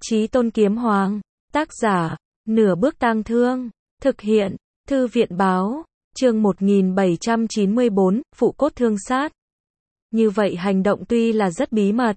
Chí Tôn Kiếm Hoàng, tác giả, Nửa Bước Tang Thương, thực hiện, Thư viện báo, chương 1794, Phụ cốt thương sát. Như vậy hành động tuy là rất bí mật,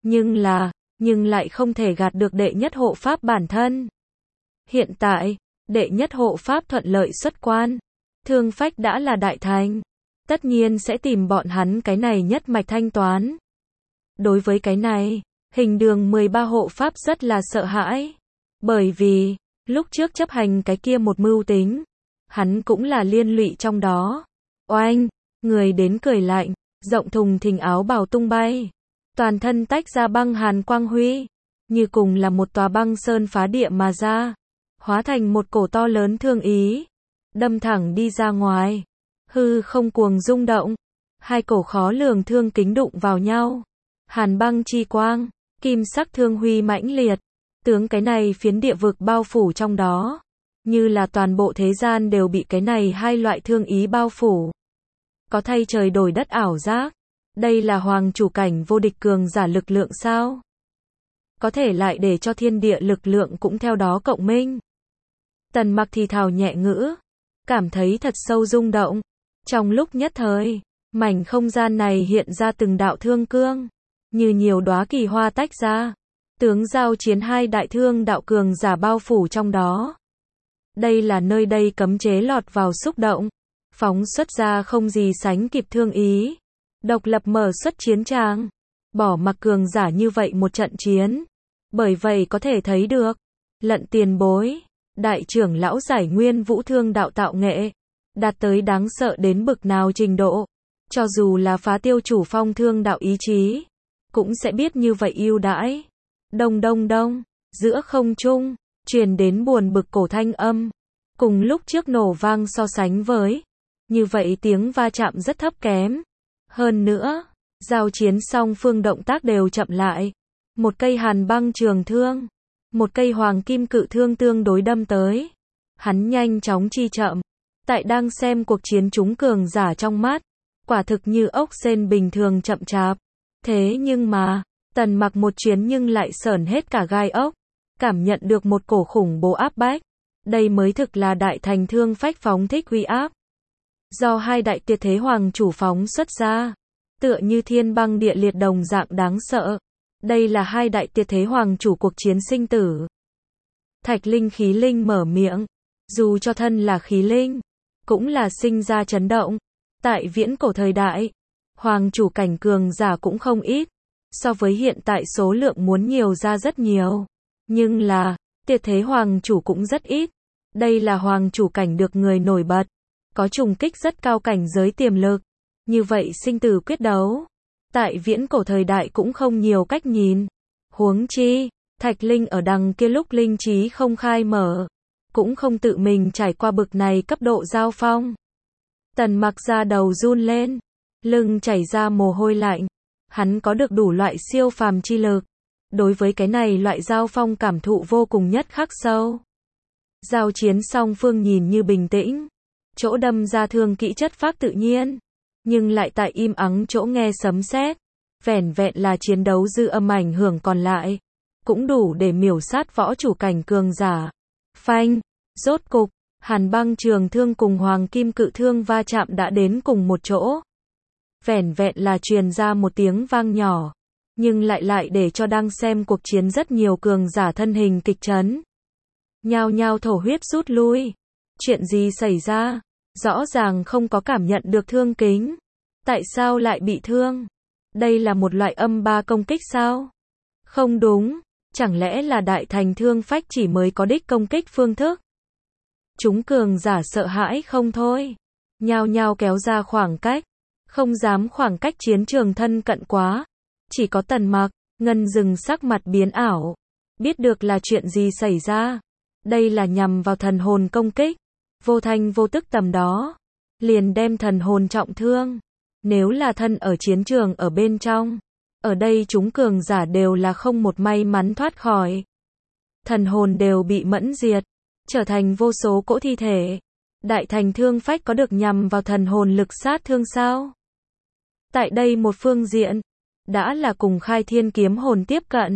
nhưng lại không thể gạt được đệ nhất hộ pháp bản thân. Hiện tại, đệ nhất hộ pháp thuận lợi xuất quan, thương phách đã là đại thành, tất nhiên sẽ tìm bọn hắn cái này nhất mạch thanh toán. Đối với cái này, Hình Đường 13 hộ pháp rất là sợ hãi, bởi vì, lúc trước chấp hành cái kia một mưu tính, hắn cũng là liên lụy trong đó. Oanh, người đến cười lạnh, rộng thùng thình áo bào tung bay, toàn thân tách ra băng hàn quang huy, như cùng là một tòa băng sơn phá địa mà ra, hóa thành một cổ to lớn thương ý, đâm thẳng đi ra ngoài. Hư không cuồng rung động, hai cổ khó lường thương kính đụng vào nhau, hàn băng chi quang, kim sắc thương huy mãnh liệt, tướng cái này phiến địa vực bao phủ trong đó, như là toàn bộ thế gian đều bị cái này hai loại thương ý bao phủ. Có thay trời đổi đất ảo giác, đây là hoàng chủ cảnh vô địch cường giả lực lượng sao? Có thể lại để cho thiên địa lực lượng cũng theo đó cộng minh. Tần Mặc thì thào nhẹ ngữ, cảm thấy thật sâu rung động. Trong lúc nhất thời, mảnh không gian này hiện ra từng đạo thương cương, như nhiều đóa kỳ hoa tách ra, tướng giao chiến hai đại thương đạo cường giả bao phủ trong đó. Đây là nơi đây cấm chế lọt vào xúc động, phóng xuất ra không gì sánh kịp thương ý, độc lập mở xuất chiến tràng, bỏ mặc cường giả như vậy một trận chiến. Bởi vậy có thể thấy được, Lận tiền bối, đại trưởng lão giải nguyên vũ thương đạo tạo nghệ, đạt tới đáng sợ đến bực nào trình độ, cho dù là phá tiêu chủ phong thương đạo ý chí, cũng sẽ biết như vậy ưu đãi. Đông đông đông, giữa không trung, truyền đến buồn bực cổ thanh âm, cùng lúc trước nổ vang so sánh với, như vậy tiếng va chạm rất thấp kém. Hơn nữa, giao chiến song phương động tác đều chậm lại, một cây hàn băng trường thương, một cây hoàng kim cự thương tương đối đâm tới, hắn nhanh chóng chi chậm, tại đang xem cuộc chiến chúng cường giả trong mắt, quả thực như ốc sên bình thường chậm chạp. Thế nhưng mà, Tần Mặc một chuyến nhưng lại sởn hết cả gai ốc, cảm nhận được một cổ khủng bố áp bách. Đây mới thực là đại thành thương phách phóng thích uy áp, do hai đại tuyệt thế hoàng chủ phóng xuất ra, tựa như thiên băng địa liệt đồng dạng đáng sợ. Đây là hai đại tuyệt thế hoàng chủ cuộc chiến sinh tử. Thạch Linh khí linh mở miệng, dù cho thân là khí linh, cũng là sinh ra chấn động. Tại viễn cổ thời đại, hoàng chủ cảnh cường giả cũng không ít, so với hiện tại số lượng muốn nhiều ra rất nhiều. Nhưng là, tuyệt thế hoàng chủ cũng rất ít. Đây là hoàng chủ cảnh được người nổi bật, có trùng kích rất cao cảnh giới tiềm lực. Như vậy sinh tử quyết đấu, tại viễn cổ thời đại cũng không nhiều cách nhìn. Huống chi, Thạch Linh ở đằng kia lúc linh trí không khai mở, cũng không tự mình trải qua bực này cấp độ giao phong. Tần Mặc da đầu run lên, lưng chảy ra mồ hôi lạnh. Hắn có được đủ loại siêu phàm chi lực, đối với cái này loại giao phong cảm thụ vô cùng nhất khắc sâu. Giao chiến song phương nhìn như bình tĩnh, chỗ đâm ra thương kỹ chất phác tự nhiên, nhưng lại tại im ắng chỗ nghe sấm sét, vẻn vẹn là chiến đấu dư âm ảnh hưởng còn lại, cũng đủ để miểu sát võ chủ cảnh cường giả. Phanh, rốt cục, hàn băng trường thương cùng hoàng kim cự thương va chạm đã đến cùng một chỗ. Vẻn vẹn là truyền ra một tiếng vang nhỏ, nhưng lại để cho đang xem cuộc chiến rất nhiều cường giả thân hình kịch chấn, nhao nhao thổ huyết rút lui. Chuyện gì xảy ra? Rõ ràng không có cảm nhận được thương kính, tại sao lại bị thương? Đây là một loại âm ba công kích sao? Không đúng, chẳng lẽ là đại thành thương phách chỉ mới có đích công kích phương thức? Chúng cường giả sợ hãi không thôi, nhao nhao kéo ra khoảng cách, không dám khoảng cách chiến trường thân cận quá. Chỉ có Tần Mặc, Ngân Dừng sắc mặt biến ảo, biết được là chuyện gì xảy ra. Đây là nhằm vào thần hồn công kích, vô thanh vô tức tầm đó, liền đem thần hồn trọng thương. Nếu là thân ở chiến trường ở bên trong, ở đây chúng cường giả đều là không một may mắn thoát khỏi. Thần hồn đều bị mẫn diệt, trở thành vô số cỗ thi thể. Đại thành thương phách có được nhằm vào thần hồn lực sát thương sao? Tại đây một phương diện, đã là cùng khai thiên kiếm hồn tiếp cận,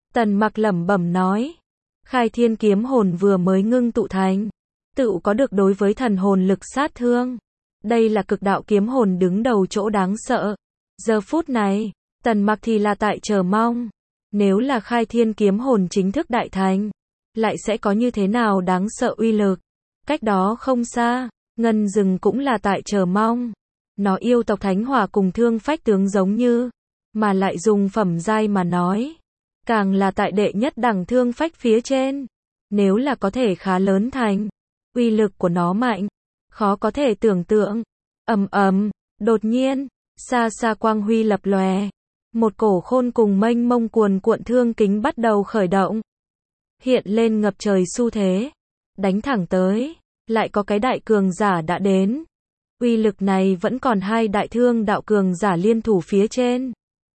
Tần Mặc lẩm bẩm nói. Khai thiên kiếm hồn vừa mới ngưng tụ thành, tựu có được đối với thần hồn lực sát thương. Đây là cực đạo kiếm hồn đứng đầu chỗ đáng sợ. Giờ phút này, Tần Mặc thì là tại chờ mong. Nếu là khai thiên kiếm hồn chính thức đại thành, lại sẽ có như thế nào đáng sợ uy lực. Cách đó không xa, Ngân Rừng cũng là tại chờ mong. Nó yêu tộc thánh hỏa cùng thương phách tướng giống như, mà lại dùng phẩm giai mà nói. Càng là tại đệ nhất đẳng thương phách phía trên. Nếu là có thể khá lớn thành, uy lực của nó mạnh, khó có thể tưởng tượng. Ầm ầm, đột nhiên, xa xa quang huy lập lòe. Một cổ khôn cùng mênh mông cuồn cuộn thương kính bắt đầu khởi động. Hiện lên ngập trời xu thế. Đánh thẳng tới, lại có cái đại cường giả đã đến. Uy lực này vẫn còn hai đại thương đạo cường giả liên thủ phía trên.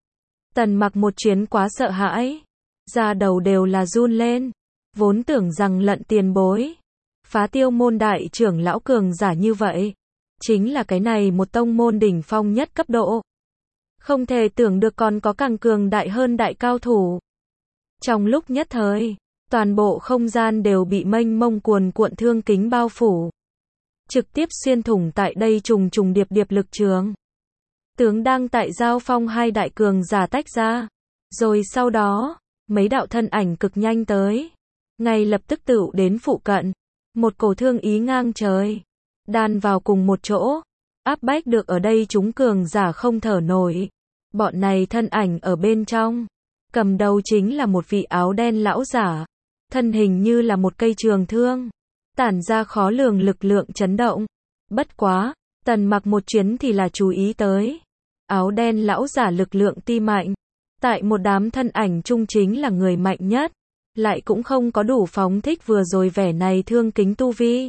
Tần Mặc một chuyến quá sợ hãi. Da đầu đều là run lên. Vốn tưởng rằng Lận tiền bối, Phá Tiêu môn đại trưởng lão cường giả như vậy, chính là cái này một tông môn đỉnh phong nhất cấp độ. Không thể tưởng được còn có càng cường đại hơn đại cao thủ. Trong lúc nhất thời, toàn bộ không gian đều bị mênh mông cuồn cuộn thương kính bao phủ. Trực tiếp xuyên thủng tại đây trùng trùng điệp điệp lực trường. Tướng đang tại giao phong hai đại cường giả tách ra. Rồi sau đó, mấy đạo thân ảnh cực nhanh tới. Ngay lập tức tựu đến phụ cận. Một cổ thương ý ngang trời. Đan vào cùng một chỗ. Áp bách được ở đây chúng cường giả không thở nổi. Bọn này thân ảnh ở bên trong. Cầm đầu chính là một vị áo đen lão giả. Thân hình như là một cây trường thương. Tản ra khó lường lực lượng chấn động. Bất quá, Tần Mặc một chuyến thì là chú ý tới. Áo đen lão giả lực lượng ti mạnh. Tại một đám thân ảnh chung chính là người mạnh nhất. Lại cũng không có đủ phóng thích vừa rồi vẻ này thương kính tu vi.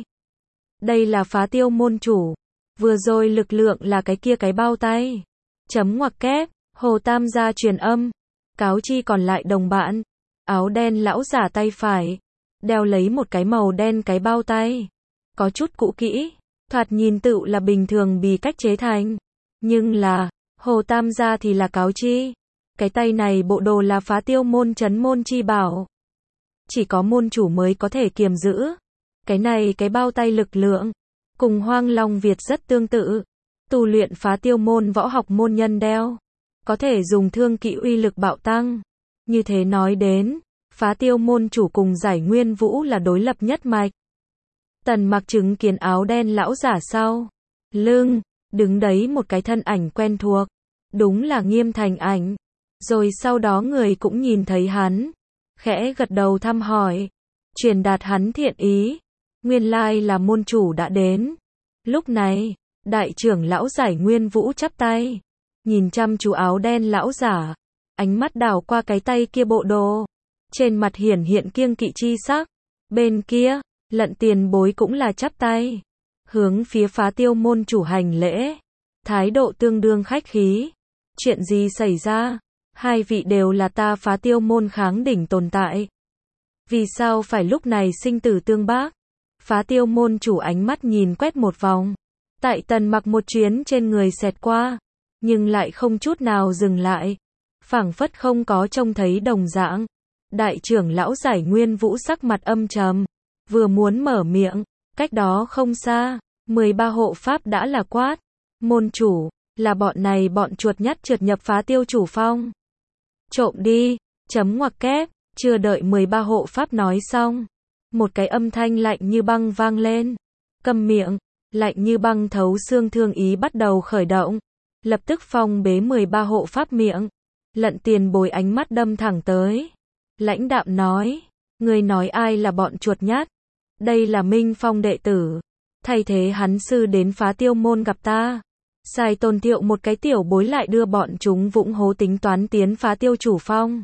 Đây là Phá Tiêu môn chủ. Vừa rồi lực lượng là cái kia cái bao tay. Chấm ngoặc kép, Hồ Tam gia truyền âm. Cáo chi còn lại đồng bạn. Áo đen lão giả tay phải. Đeo lấy một cái màu đen cái bao tay. Có chút cũ kỹ. Thoạt nhìn tựu là bình thường bì cách chế thành. Nhưng là, Hồ Tam gia thì là cáo chi. Cái tay này bộ đồ là Phá Tiêu môn trấn môn chi bảo. Chỉ có môn chủ mới có thể kiềm giữ. Cái này cái bao tay lực lượng. Cùng Hoang Long Việt rất tương tự. Tu luyện Phá Tiêu môn võ học môn nhân đeo. Có thể dùng thương kỹ uy lực bạo tăng. Như thế nói đến, Phá Tiêu môn chủ cùng Giải Nguyên Vũ là đối lập nhất mạch. Tần Mặc chứng kiến áo đen lão giả sau lưng, đứng đấy một cái thân ảnh quen thuộc. Đúng là Nghiêm Thành Ảnh. Rồi sau đó người cũng nhìn thấy hắn. Khẽ gật đầu thăm hỏi. Truyền đạt hắn thiện ý. Nguyên lai là môn chủ đã đến. Lúc này, đại trưởng lão Giải Nguyên Vũ chắp tay. Nhìn chăm chú áo đen lão giả. Ánh mắt đảo qua cái tay kia bộ đồ. Trên mặt hiển hiện kiêng kỵ chi sắc. Bên kia, Lận tiền bối cũng là chắp tay. Hướng phía Phá Tiêu môn chủ hành lễ. Thái độ tương đương khách khí. Chuyện gì xảy ra? Hai vị đều là ta Phá Tiêu môn kháng đỉnh tồn tại. Vì sao phải lúc này sinh tử tương bác? Phá Tiêu môn chủ ánh mắt nhìn quét một vòng. Tại Tần Mặc một chuyến trên người xẹt qua. Nhưng lại không chút nào dừng lại. Phảng phất không có trông thấy đồng dạng. Đại trưởng lão Giải Nguyên Vũ sắc mặt âm trầm. Vừa muốn mở miệng. Cách đó không xa. 13 hộ pháp đã là quát. Môn chủ, là bọn này bọn chuột nhắt trượt nhập Phá Tiêu chủ phong. Trộm đi, chấm ngoặc kép, chưa đợi 13 hộ pháp nói xong. Một cái âm thanh lạnh như băng vang lên. Câm miệng, lạnh như băng thấu xương thương ý bắt đầu khởi động. Lập tức phong bế 13 hộ pháp miệng. Lận tiền bối ánh mắt đâm thẳng tới. Lãnh đạm nói, người nói ai là bọn chuột nhát? Đây là Minh Phong đệ tử. Thay thế hắn sư đến Phá Tiêu môn gặp ta. Sai Tôn Thiệu một cái tiểu bối lại đưa bọn chúng vũng hố tính toán tiến Phá Tiêu chủ phong.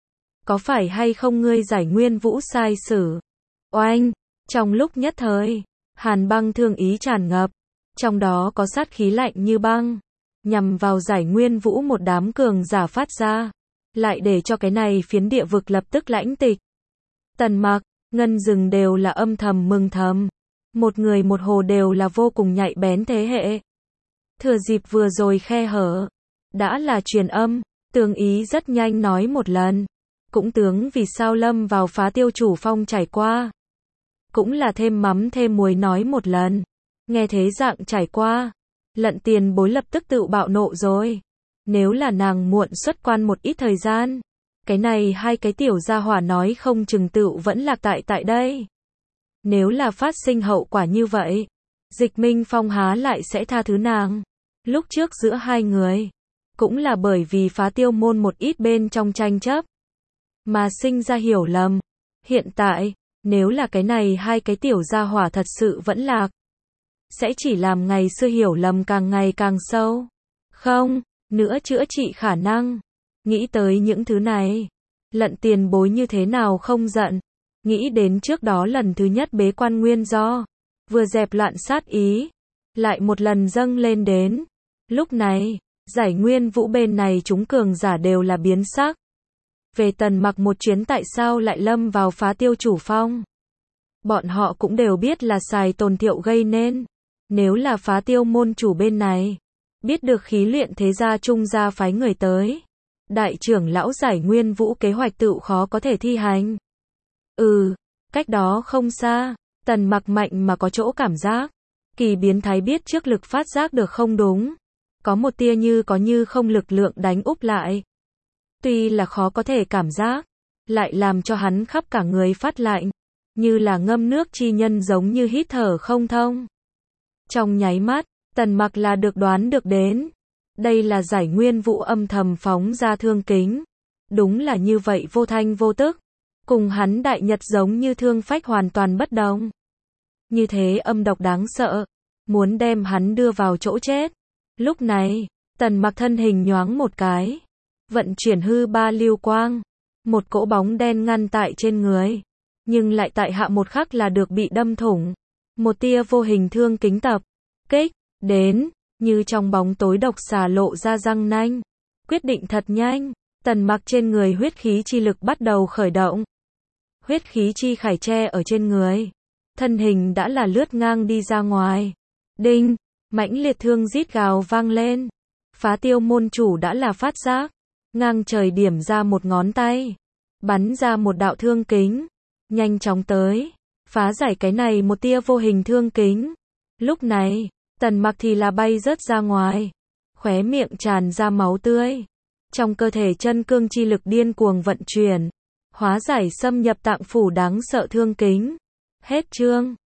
Có phải hay không ngươi Giải Nguyên Vũ sai sử? Oanh! Trong lúc nhất thời, hàn băng thương ý tràn ngập. Trong đó có sát khí lạnh như băng. Nhằm vào Giải Nguyên Vũ một đám cường giả phát ra. Lại để cho cái này phiến địa vực lập tức lãnh tịch. Tần Mặc, Ngân Rừng đều là âm thầm mừng thầm. Một người một hồ đều là vô cùng nhạy bén thế hệ. Thừa dịp vừa rồi khe hở. Đã là truyền âm, Tương Ý rất nhanh nói một lần. cũng tướng vì sao lâm vào phá tiêu chủ phong trải qua. Cũng là thêm mắm thêm muối nói một lần. Nghe thế dạng trải qua, Lận tiền bối lập tức tự bạo nộ rồi. Nếu là nàng muộn xuất quan một ít thời gian, cái này hai cái tiểu gia hỏa nói không chừng tựu vẫn lạc tại đây. Nếu là phát sinh hậu quả như vậy, Dịch Minh Phong há lại sẽ tha thứ nàng. Lúc trước giữa hai người, cũng là bởi vì phá tiêu môn một ít bên trong tranh chấp, mà sinh ra hiểu lầm. Hiện tại, nếu là cái này hai cái tiểu gia hỏa thật sự vẫn lạc, sẽ chỉ làm ngày xưa hiểu lầm càng ngày càng sâu. Không, nữa chữa trị khả năng. Nghĩ tới những thứ này, Lận tiền bối như thế nào không giận. Nghĩ đến trước đó lần thứ nhất bế quan nguyên do, vừa dẹp loạn sát ý, lại một lần dâng lên đến. Lúc này, Giải Nguyên Vũ bên này chúng cường giả đều là biến sắc. Về Tần Mặc một chuyến tại sao lại lâm vào phá tiêu chủ phong. Bọn họ cũng đều biết là xài Tồn Thiệu gây nên. Nếu là phá tiêu môn chủ bên này, biết được khí luyện thế gia trung gia phái người tới, đại trưởng lão Giải Nguyên Vũ kế hoạch tựu khó có thể thi hành. Cách đó không xa, Tần Mặc mạnh mà có chỗ cảm giác. Kỳ biến thái biết trước lực phát giác được không đúng. Có một tia như có như không lực lượng đánh úp lại. Tuy là khó có thể cảm giác, lại làm cho hắn khắp cả người phát lạnh. Như là ngâm nước chi nhân giống như hít thở không thông. Trong nháy mắt, Tần Mặc là được đoán được đến. Đây là Giải Nguyên Vũ âm thầm phóng ra thương kính. Đúng là như vậy vô thanh vô tức. Cùng hắn đại nhật giống như thương phách hoàn toàn bất đồng. Như thế âm độc đáng sợ. Muốn đem hắn đưa vào chỗ chết. Lúc này, Tần Mặc thân hình nhoáng một cái. Vận chuyển hư ba lưu quang. Một cỗ bóng đen ngăn tại trên người. Nhưng lại tại hạ một khắc là được bị đâm thủng. Một tia vô hình thương kính tập. Kích, đến. Như trong bóng tối độc xà lộ ra răng nanh. Quyết định thật nhanh. Tần Mặc trên người huyết khí chi lực bắt đầu khởi động. Huyết khí chi khải che ở trên người. Thân hình đã là lướt ngang đi ra ngoài. Đinh, mãnh liệt thương rít gào vang lên. Phá tiêu môn chủ đã là phát giác. Ngang trời điểm ra một ngón tay. Bắn ra một đạo thương kính. Nhanh chóng tới. Phá giải cái này một tia vô hình thương kính. Lúc này, Tần Mặc thì là bay rớt ra ngoài. Khóe miệng tràn ra máu tươi. Trong cơ thể chân cương chi lực điên cuồng vận chuyển. Hóa giải xâm nhập tạng phủ đáng sợ thương kính. Hết chương.